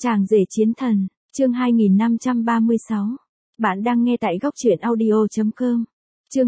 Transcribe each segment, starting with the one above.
Chàng rể chiến thần, chương 2536. Bạn đang nghe tại góc truyện audio.com. Chương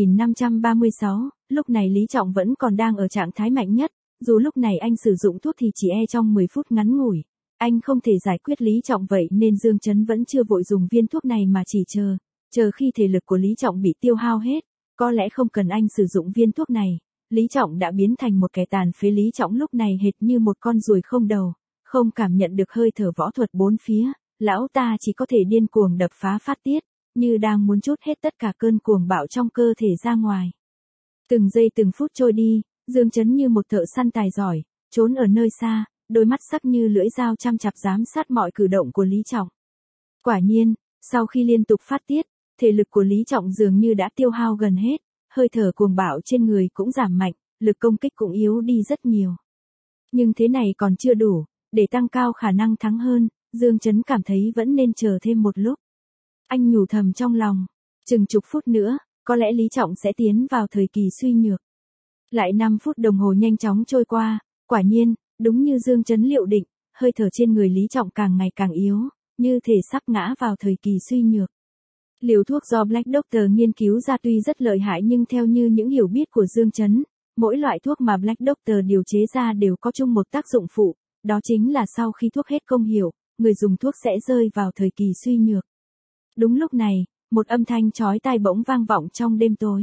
2536, lúc này Lý Trọng vẫn còn đang ở trạng thái mạnh nhất, dù lúc này anh sử dụng thuốc thì chỉ trong 10 phút ngắn ngủi. Anh không thể giải quyết Lý Trọng vậy nên Dương Chấn vẫn chưa vội dùng viên thuốc này mà chỉ chờ khi thể lực của Lý Trọng bị tiêu hao hết. Có lẽ không cần anh sử dụng viên thuốc này, Lý Trọng đã biến thành một kẻ tàn phế. Lý Trọng lúc này hệt như một con ruồi không đầu, không cảm nhận được hơi thở võ thuật bốn phía, lão ta chỉ có thể điên cuồng đập phá phát tiết, như đang muốn trút hết tất cả cơn cuồng bạo trong cơ thể ra ngoài. Từng giây từng phút trôi đi, Dương Chấn như một thợ săn tài giỏi, trốn ở nơi xa, đôi mắt sắc như lưỡi dao chăm chạp giám sát mọi cử động của Lý Trọng. Quả nhiên, sau khi liên tục phát tiết, thể lực của Lý Trọng dường như đã tiêu hao gần hết, hơi thở cuồng bạo trên người cũng giảm mạnh, lực công kích cũng yếu đi rất nhiều. Nhưng thế này còn chưa đủ, để tăng cao khả năng thắng hơn, Dương Chấn cảm thấy vẫn nên chờ thêm một lúc. Anh nhủ thầm trong lòng, chừng chục phút nữa, có lẽ Lý Trọng sẽ tiến vào thời kỳ suy nhược. Lại 5 phút đồng hồ nhanh chóng trôi qua, quả nhiên, đúng như Dương Chấn liệu định, hơi thở trên người Lý Trọng càng ngày càng yếu, như thể sắp ngã vào thời kỳ suy nhược. Liều thuốc do Black Doctor nghiên cứu ra tuy rất lợi hại nhưng theo như những hiểu biết của Dương Chấn, mỗi loại thuốc mà Black Doctor điều chế ra đều có chung một tác dụng phụ, đó chính là sau khi thuốc hết công hiệu, người dùng thuốc sẽ rơi vào thời kỳ suy nhược. Đúng lúc này, một âm thanh chói tai bỗng vang vọng trong đêm tối.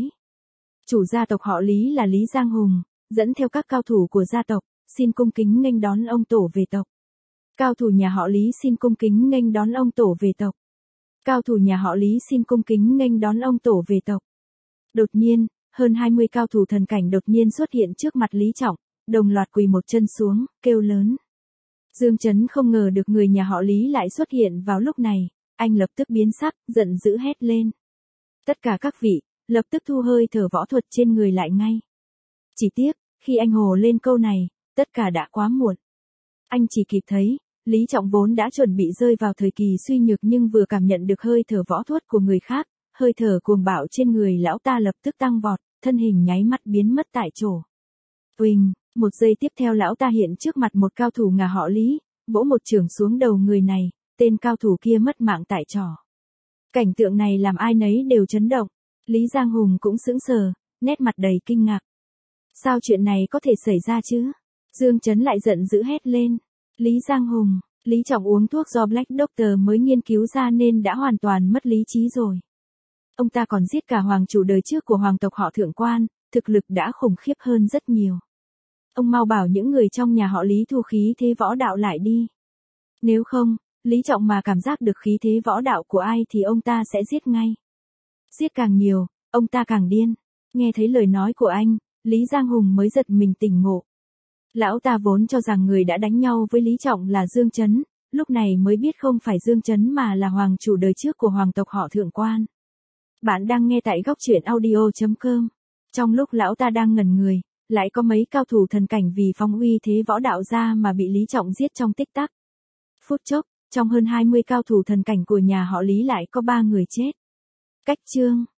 Chủ gia tộc họ Lý là Lý Giang Hùng, dẫn theo các cao thủ của gia tộc, xin cung kính nghênh đón ông tổ về tộc. Cao thủ nhà họ Lý xin cung kính nghênh đón ông tổ về tộc. Cao thủ nhà họ Lý xin cung kính nghênh đón ông tổ về tộc. Đột nhiên, hơn 20 cao thủ thần cảnh đột nhiên xuất hiện trước mặt Lý Trọng, đồng loạt quỳ một chân xuống, kêu lớn. Dương Chấn không ngờ được người nhà họ Lý lại xuất hiện vào lúc này, anh lập tức biến sắc, giận dữ hét lên. Tất cả các vị, lập tức thu hơi thở võ thuật trên người lại ngay. Chỉ tiếc, khi anh hồ lên câu này, tất cả đã quá muộn. Anh chỉ kịp thấy, Lý Trọng vốn đã chuẩn bị rơi vào thời kỳ suy nhược nhưng vừa cảm nhận được hơi thở võ thuật của người khác, hơi thở cuồng bạo trên người lão ta lập tức tăng vọt, thân hình nháy mắt biến mất tại chỗ. Uỳnh, một giây tiếp theo lão ta hiện trước mặt một cao thủ nhà họ Lý, vỗ một chưởng xuống đầu người này, tên cao thủ kia mất mạng tại chỗ. Cảnh tượng này làm ai nấy đều chấn động, Lý Giang Hùng cũng sững sờ, nét mặt đầy kinh ngạc. Sao chuyện này có thể xảy ra chứ? Dương Chấn lại giận dữ hét lên. Lý Giang Hùng, Lý Trọng uống thuốc do Black Doctor mới nghiên cứu ra nên đã hoàn toàn mất lý trí rồi. Ông ta còn giết cả hoàng chủ đời trước của hoàng tộc họ Thượng Quan, thực lực đã khủng khiếp hơn rất nhiều. Ông mau bảo những người trong nhà họ Lý thu khí thế võ đạo lại đi. Nếu không, Lý Trọng mà cảm giác được khí thế võ đạo của ai thì ông ta sẽ giết ngay. Giết càng nhiều, ông ta càng điên. Nghe thấy lời nói của anh, Lý Giang Hùng mới giật mình tỉnh ngộ. Lão ta vốn cho rằng người đã đánh nhau với Lý Trọng là Dương Chấn, lúc này mới biết không phải Dương Chấn mà là hoàng chủ đời trước của hoàng tộc họ Thượng Quan. Bạn đang nghe tại góc truyện audio.com. Trong lúc lão ta đang ngẩn người, lại có mấy cao thủ thần cảnh vì phóng uy thế võ đạo ra mà bị Lý Trọng giết trong tích tắc. Phút chốc, trong hơn 20 cao thủ thần cảnh của nhà họ Lý lại có 3 người chết. Cách chương